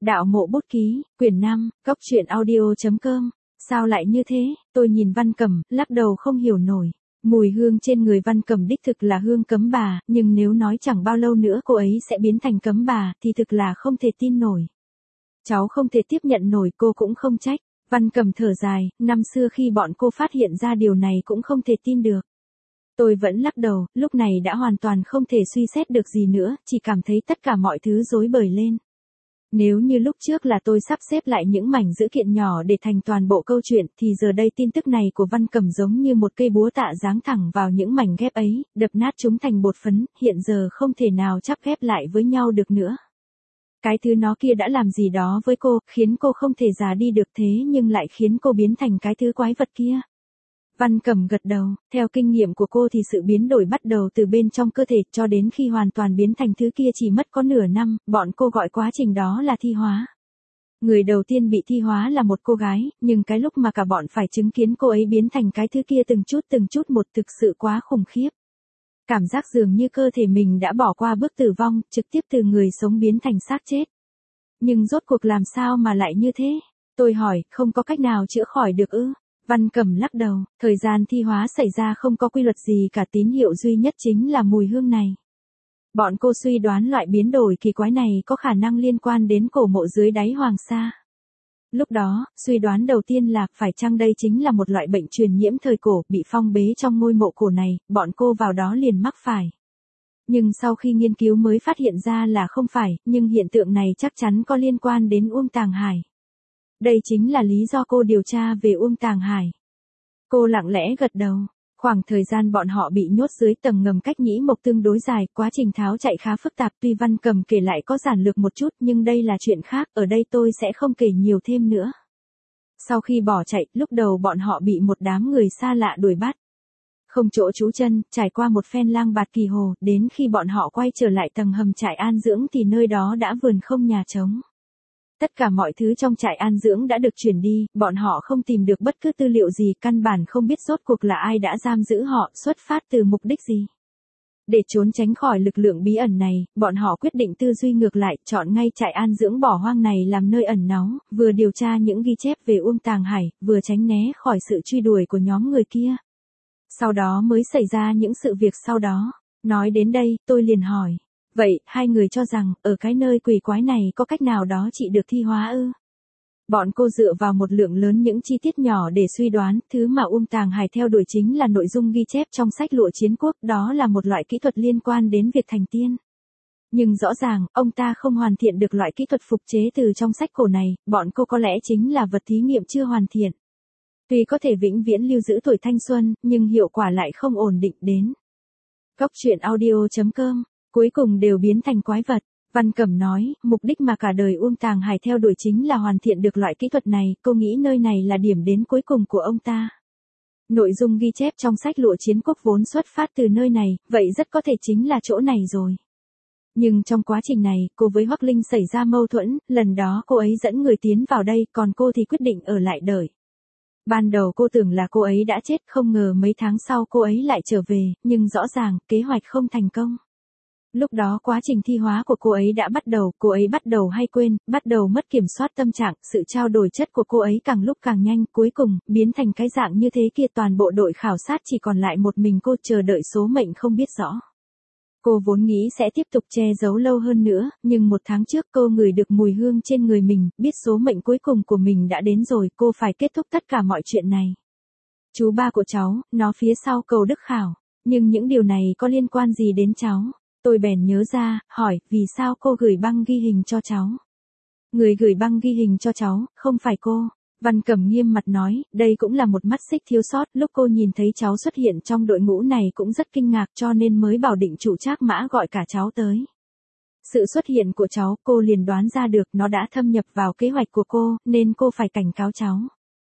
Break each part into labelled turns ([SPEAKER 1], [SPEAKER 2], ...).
[SPEAKER 1] Đạo Mộ Bút Ký, quyển 5, Cốc truyện audio.com. Sao lại như thế? Tôi nhìn Văn Cẩm, lắc đầu không hiểu nổi. Mùi hương trên người Văn Cẩm đích thực là hương cấm bà, nhưng nếu nói chẳng bao lâu nữa cô ấy sẽ biến thành cấm bà, thì thực là không thể tin nổi. Cháu không thể tiếp nhận nổi, cô cũng không trách. Văn Cẩm thở dài, năm xưa khi bọn cô phát hiện ra điều này cũng không thể tin được. Tôi vẫn lắc đầu, lúc này đã hoàn toàn không thể suy xét được gì nữa, chỉ cảm thấy tất cả mọi thứ rối bời lên. Nếu như lúc trước là tôi sắp xếp lại những mảnh dữ kiện nhỏ để thành toàn bộ câu chuyện, thì giờ đây tin tức này của Văn Cẩm giống như một cây búa tạ giáng thẳng vào những mảnh ghép ấy, đập nát chúng thành bột phấn, hiện giờ không thể nào chắp ghép lại với nhau được nữa. Cái thứ nó kia đã làm gì đó với cô, khiến cô không thể già đi được, thế nhưng lại khiến cô biến thành cái thứ quái vật kia. Văn Cẩm gật đầu, theo kinh nghiệm của cô thì sự biến đổi bắt đầu từ bên trong cơ thể, cho đến khi hoàn toàn biến thành thứ kia chỉ mất có nửa năm, bọn cô gọi quá trình đó là thi hóa. Người đầu tiên bị thi hóa là một cô gái, nhưng cái lúc mà cả bọn phải chứng kiến cô ấy biến thành cái thứ kia từng chút một thực sự quá khủng khiếp. Cảm giác dường như cơ thể mình đã bỏ qua bước tử vong, trực tiếp từ người sống biến thành xác chết. Nhưng rốt cuộc làm sao mà lại như thế? Tôi hỏi, không có cách nào chữa khỏi được ư? Văn Cẩm lắc đầu, thời gian thi hóa xảy ra không có quy luật gì cả, tín hiệu duy nhất chính là mùi hương này. Bọn cô suy đoán loại biến đổi kỳ quái này có khả năng liên quan đến cổ mộ dưới đáy Hoàng Sa. Lúc đó, suy đoán đầu tiên là phải chăng đây chính là một loại bệnh truyền nhiễm thời cổ bị phong bế trong ngôi mộ cổ này, bọn cô vào đó liền mắc phải. Nhưng sau khi nghiên cứu mới phát hiện ra là không phải, nhưng hiện tượng này chắc chắn có liên quan đến Uông Tàng Hải. Đây chính là lý do cô điều tra về Uông Tàng Hải. Cô lặng lẽ gật đầu. Khoảng thời gian bọn họ bị nhốt dưới tầng ngầm cách Nhĩ Mộc tương đối dài, quá trình tháo chạy khá phức tạp, tuy Văn Cẩm kể lại có giản lược một chút, nhưng đây là chuyện khác, ở đây tôi sẽ không kể nhiều thêm nữa. Sau khi bỏ chạy, lúc đầu bọn họ bị một đám người xa lạ đuổi bắt. Không chỗ trú chân, trải qua một phen lang bạt kỳ hồ, đến khi bọn họ quay trở lại tầng hầm trại an dưỡng thì nơi đó đã vườn không nhà trống. Tất cả mọi thứ trong trại an dưỡng đã được chuyển đi, bọn họ không tìm được bất cứ tư liệu gì, căn bản không biết rốt cuộc là ai đã giam giữ họ, xuất phát từ mục đích gì. Để trốn tránh khỏi lực lượng bí ẩn này, bọn họ quyết định tư duy ngược lại, chọn ngay trại an dưỡng bỏ hoang này làm nơi ẩn náu, vừa điều tra những ghi chép về Uông Tàng Hải, vừa tránh né khỏi sự truy đuổi của nhóm người kia. Sau đó mới xảy ra những sự việc sau đó. Nói đến đây, tôi liền hỏi. Vậy, hai người cho rằng, ở cái nơi quỷ quái này có cách nào đó trị được thi hóa ư? Bọn cô dựa vào một lượng lớn những chi tiết nhỏ để suy đoán, thứ mà Uông Tàng Hải theo đuổi chính là nội dung ghi chép trong sách Lụa Chiến Quốc, đó là một loại kỹ thuật liên quan đến việc thành tiên. Nhưng rõ ràng, ông ta không hoàn thiện được loại kỹ thuật phục chế từ trong sách cổ này, bọn cô có lẽ chính là vật thí nghiệm chưa hoàn thiện. Tuy có thể vĩnh viễn lưu giữ tuổi thanh xuân, nhưng hiệu quả lại không ổn định đến. Cốc truyện audio.com. Cuối cùng đều biến thành quái vật. Văn Cẩm nói, mục đích mà cả đời Uông Tàng Hải theo đuổi chính là hoàn thiện được loại kỹ thuật này, cô nghĩ nơi này là điểm đến cuối cùng của ông ta. Nội dung ghi chép trong sách Lụa Chiến Quốc vốn xuất phát từ nơi này, vậy rất có thể chính là chỗ này rồi. Nhưng trong quá trình này, cô với Hoắc Linh xảy ra mâu thuẫn, lần đó cô ấy dẫn người tiến vào đây, còn cô thì quyết định ở lại đợi. Ban đầu cô tưởng là cô ấy đã chết, không ngờ mấy tháng sau cô ấy lại trở về, nhưng rõ ràng, kế hoạch không thành công. Lúc đó quá trình thi hóa của cô ấy đã bắt đầu, cô ấy bắt đầu hay quên, bắt đầu mất kiểm soát tâm trạng, sự trao đổi chất của cô ấy càng lúc càng nhanh, cuối cùng, biến thành cái dạng như thế kia, toàn bộ đội khảo sát chỉ còn lại một mình cô chờ đợi số mệnh không biết rõ. Cô vốn nghĩ sẽ tiếp tục che giấu lâu hơn nữa, nhưng một tháng trước cô ngửi được mùi hương trên người mình, biết số mệnh cuối cùng của mình đã đến rồi, cô phải kết thúc tất cả mọi chuyện này. Chú ba của cháu, nó phía sau cầu Đức Khảo, nhưng những điều này có liên quan gì đến cháu? Tôi bèn nhớ ra, hỏi, vì sao cô gửi băng ghi hình cho cháu? Người gửi băng ghi hình cho cháu, không phải cô. Văn Cẩm nghiêm mặt nói, đây cũng là một mắt xích thiếu sót, lúc cô nhìn thấy cháu xuất hiện trong đội ngũ này cũng rất kinh ngạc cho nên mới bảo định chủ Trác Mã gọi cả cháu tới. Sự xuất hiện của cháu, cô liền đoán ra được nó đã thâm nhập vào kế hoạch của cô, nên cô phải cảnh cáo cháu.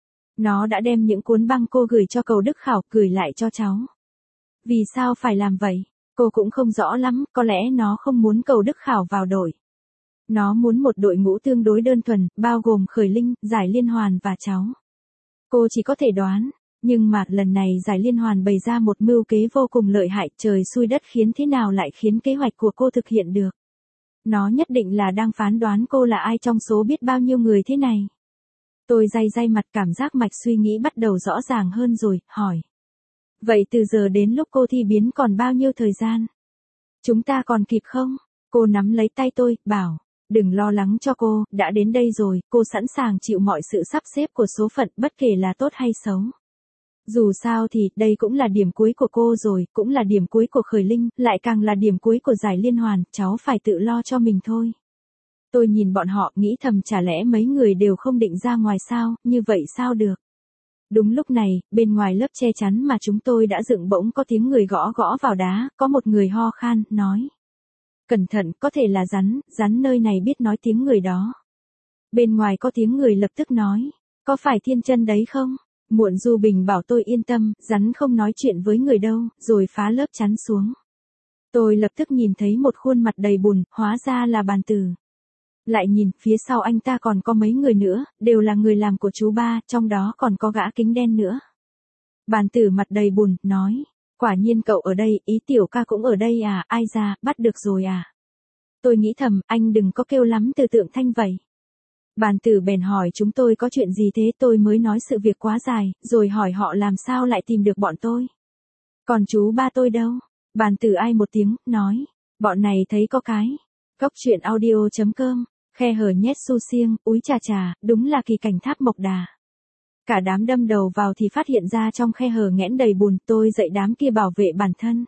[SPEAKER 1] Nó đã đem những cuốn băng cô gửi cho cầu Đức Khảo, gửi lại cho cháu. Vì sao phải làm vậy? Cô cũng không rõ lắm, có lẽ nó không muốn cầu Đức Khảo vào đội. Nó muốn một đội ngũ tương đối đơn thuần, bao gồm Khởi Linh, Giải Liên Hoàn và cháu. Cô chỉ có thể đoán, nhưng mà lần này Giải Liên Hoàn bày ra một mưu kế vô cùng lợi hại, trời xui đất khiến thế nào lại khiến kế hoạch của cô thực hiện được. Nó nhất định là đang phán đoán cô là ai trong số biết bao nhiêu người thế này. Tôi day day mặt, cảm giác mạch suy nghĩ bắt đầu rõ ràng hơn rồi, hỏi. Vậy từ giờ đến lúc cô thi biến còn bao nhiêu thời gian? Chúng ta còn kịp không? Cô nắm lấy tay tôi, bảo. Đừng lo lắng cho cô, đã đến đây rồi, cô sẵn sàng chịu mọi sự sắp xếp của số phận, bất kể là tốt hay xấu. Dù sao thì, đây cũng là điểm cuối của cô rồi, cũng là điểm cuối của Khởi Linh, lại càng là điểm cuối của giải liên hoàn, cháu phải tự lo cho mình thôi. Tôi nhìn bọn họ, nghĩ thầm chả lẽ mấy người đều không định ra ngoài sao, như vậy sao được. Đúng lúc này, bên ngoài lớp che chắn mà chúng tôi đã dựng bỗng có tiếng người gõ gõ vào đá, có một người ho khan, nói. Cẩn thận, có thể là rắn nơi này biết nói tiếng người đó. Bên ngoài có tiếng người lập tức nói. Có phải Thiên Chân đấy không? Muộn Du Bình bảo tôi yên tâm, rắn không nói chuyện với người đâu, rồi phá lớp chắn xuống. Tôi lập tức nhìn thấy một khuôn mặt đầy bùn, hóa ra là Bàn Tử. Lại nhìn, phía sau anh ta còn có mấy người nữa, đều là người làm của chú ba, trong đó còn có gã kính đen nữa. Bàn Tử mặt đầy bùn, nói. Quả nhiên cậu ở đây, ý tiểu ca cũng ở đây à, ai ra, bắt được rồi à. Tôi nghĩ thầm, anh đừng có kêu lắm từ tượng thanh vậy. Bàn Tử bèn hỏi chúng tôi có chuyện gì thế, tôi mới nói sự việc quá dài, rồi hỏi họ làm sao lại tìm được bọn tôi. Còn chú ba tôi đâu? Bàn Tử ai một tiếng, nói. Bọn này thấy có cái. Cóc truyện audio.com, khe hở nhét su xiêng, úi chà chà, đúng là kỳ cảnh Tháp Mộc Đà. Cả đám đâm đầu vào thì phát hiện ra trong khe hở nghẽn đầy bùn, tôi dạy đám kia bảo vệ bản thân.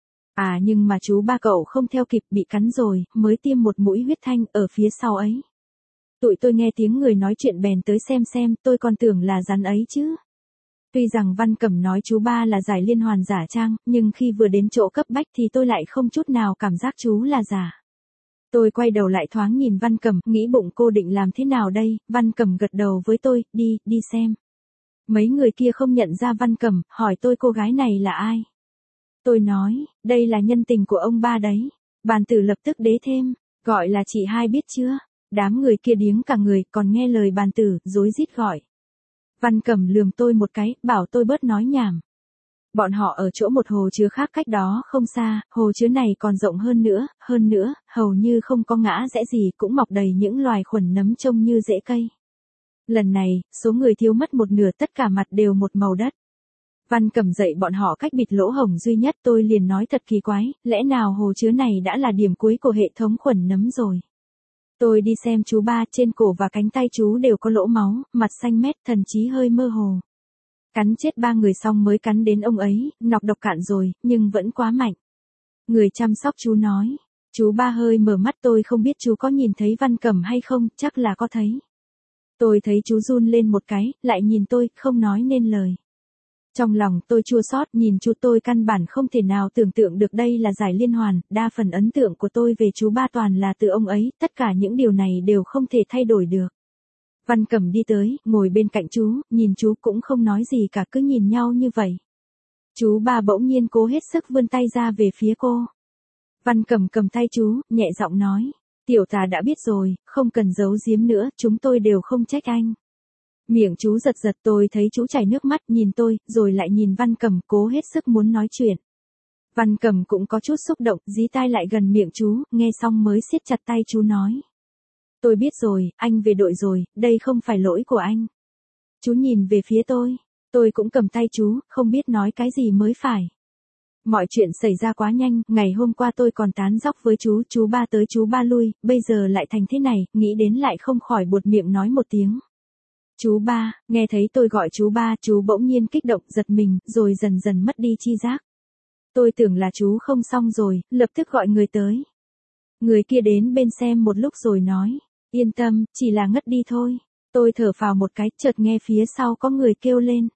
[SPEAKER 1] À nhưng mà chú ba cậu không theo kịp, bị cắn rồi, mới tiêm một mũi huyết thanh ở phía sau ấy. Tụi tôi nghe tiếng người nói chuyện bèn tới xem, tôi còn tưởng là rắn ấy chứ. Tuy rằng Văn Cẩm nói chú ba là giải liên hoàn giả trang, nhưng khi vừa đến chỗ cấp bách thì tôi lại không chút nào cảm giác chú là giả. Tôi quay đầu lại thoáng nhìn Văn Cẩm, nghĩ bụng cô định làm thế nào đây, Văn Cẩm gật đầu với tôi, đi xem. Mấy người kia không nhận ra Văn Cẩm, hỏi tôi cô gái này là ai. Tôi nói, đây là nhân tình của ông ba đấy. Bàn Tử lập tức đế thêm, gọi là chị hai biết chưa. Đám người kia điếng cả người, còn nghe lời Bàn Tử, rối rít gọi. Văn Cẩm lườm tôi một cái, bảo tôi bớt nói nhảm. Bọn họ ở chỗ một hồ chứa khác cách đó không xa, hồ chứa này còn rộng hơn nữa, hầu như không có ngã rẽ gì, cũng mọc đầy những loài khuẩn nấm trông như rễ cây. Lần này, số người thiếu mất một nửa, tất cả mặt đều một màu đất. Văn Cẩm dạy bọn họ cách bịt lỗ hổng duy nhất, tôi liền nói thật kỳ quái, lẽ nào hồ chứa này đã là điểm cuối của hệ thống khuẩn nấm rồi. Tôi đi xem chú ba, trên cổ và cánh tay chú đều có lỗ máu, mặt xanh mét, thần trí hơi mơ hồ. Cắn chết 3 người xong mới cắn đến ông ấy, nọc độc cạn rồi, nhưng vẫn quá mạnh. Người chăm sóc chú nói, chú ba hơi mở mắt, tôi không biết chú có nhìn thấy Văn Cẩm hay không, chắc là có thấy. Tôi thấy chú run lên một cái, lại nhìn tôi, không nói nên lời. Trong lòng tôi chua xót, nhìn chú tôi căn bản không thể nào tưởng tượng được đây là giải liên hoàn, đa phần ấn tượng của tôi về chú ba toàn là từ ông ấy, tất cả những điều này đều không thể thay đổi được. Văn Cẩm đi tới, ngồi bên cạnh chú, nhìn chú cũng không nói gì cả, cứ nhìn nhau như vậy. Chú ba bỗng nhiên cố hết sức vươn tay ra về phía cô. Văn Cẩm cầm tay chú, nhẹ giọng nói, tiểu tà đã biết rồi, không cần giấu giếm nữa, chúng tôi đều không trách anh. Miệng chú giật giật, tôi thấy chú chảy nước mắt, nhìn tôi, rồi lại nhìn Văn Cẩm, cố hết sức muốn nói chuyện. Văn Cẩm cũng có chút xúc động, dí tai lại gần miệng chú, nghe xong mới siết chặt tay chú nói. Tôi biết rồi, anh về đội rồi, đây không phải lỗi của anh. Chú nhìn về phía tôi cũng cầm tay chú, không biết nói cái gì mới phải. Mọi chuyện xảy ra quá nhanh, ngày hôm qua tôi còn tán dóc với chú ba tới chú ba lui, bây giờ lại thành thế này, nghĩ đến lại không khỏi buột miệng nói một tiếng. Chú ba, nghe thấy tôi gọi chú ba, chú bỗng nhiên kích động, giật mình, rồi dần dần mất đi chi giác. Tôi tưởng là chú không xong rồi, lập tức gọi người tới. Người kia đến bên xem một lúc rồi nói, yên tâm, chỉ là ngất đi thôi. Tôi thở phào một cái, chợt nghe phía sau có người kêu lên.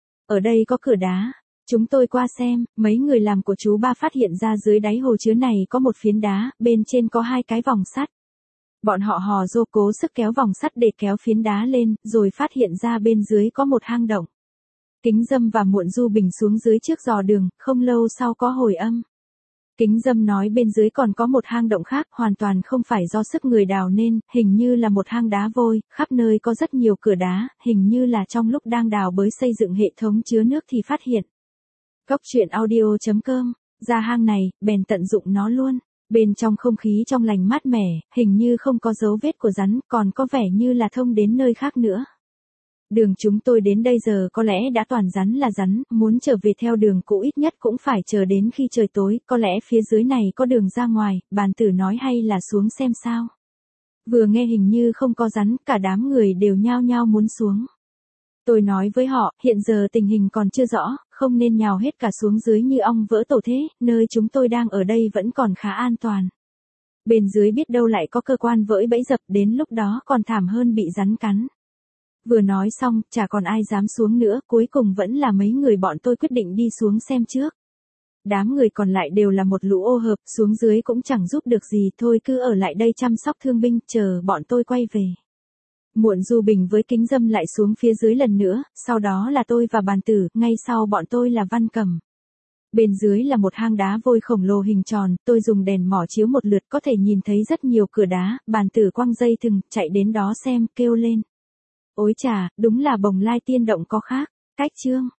[SPEAKER 1] Ở đây có cửa đá. Chúng tôi qua xem, mấy người làm của chú ba phát hiện ra dưới đáy hồ chứa này có một phiến đá, bên trên có 2 cái vòng sắt. Bọn họ hò rô cố sức kéo vòng sắt để kéo phiến đá lên, rồi phát hiện ra bên dưới có một hang động. Kính Dâm và Muộn Du Bình xuống dưới trước dò đường, không lâu sau có hồi âm. Kính Dâm nói bên dưới còn có một hang động khác, hoàn toàn không phải do sức người đào nên, hình như là một hang đá vôi, khắp nơi có rất nhiều cửa đá, hình như là trong lúc đang đào bới xây dựng hệ thống chứa nước thì phát hiện. Cóc truyện audio.com, ra hang này, bèn tận dụng nó luôn. Bên trong không khí trong lành mát mẻ, hình như không có dấu vết của rắn, còn có vẻ như là thông đến nơi khác nữa. Đường chúng tôi đến đây giờ có lẽ đã toàn rắn là rắn, muốn trở về theo đường cũ ít nhất cũng phải chờ đến khi trời tối, có lẽ phía dưới này có đường ra ngoài, bàn tử nói hay là xuống xem sao. Vừa nghe hình như không có rắn, cả đám người đều nhao nhao muốn xuống. Tôi nói với họ, hiện giờ tình hình còn chưa rõ, không nên nhào hết cả xuống dưới như ong vỡ tổ thế, nơi chúng tôi đang ở đây vẫn còn khá an toàn. Bên dưới biết đâu lại có cơ quan vỡi bẫy dập, đến lúc đó còn thảm hơn bị rắn cắn. Vừa nói xong, chả còn ai dám xuống nữa, cuối cùng vẫn là mấy người bọn tôi quyết định đi xuống xem trước. Đám người còn lại đều là một lũ ô hợp, xuống dưới cũng chẳng giúp được gì, thôi cứ ở lại đây chăm sóc thương binh, chờ bọn tôi quay về. Muộn Du Bình với Kính Dâm lại xuống phía dưới lần nữa, sau đó là tôi và Bàn Tử, ngay sau bọn tôi là Văn Cầm. Bên dưới là một hang đá vôi khổng lồ hình tròn, tôi dùng đèn mỏ chiếu một lượt có thể nhìn thấy rất nhiều cửa đá, Bàn Tử quăng dây thừng, chạy đến đó xem, kêu lên. Ôi chà, đúng là Bồng Lai Tiên Động có khác, cách chương.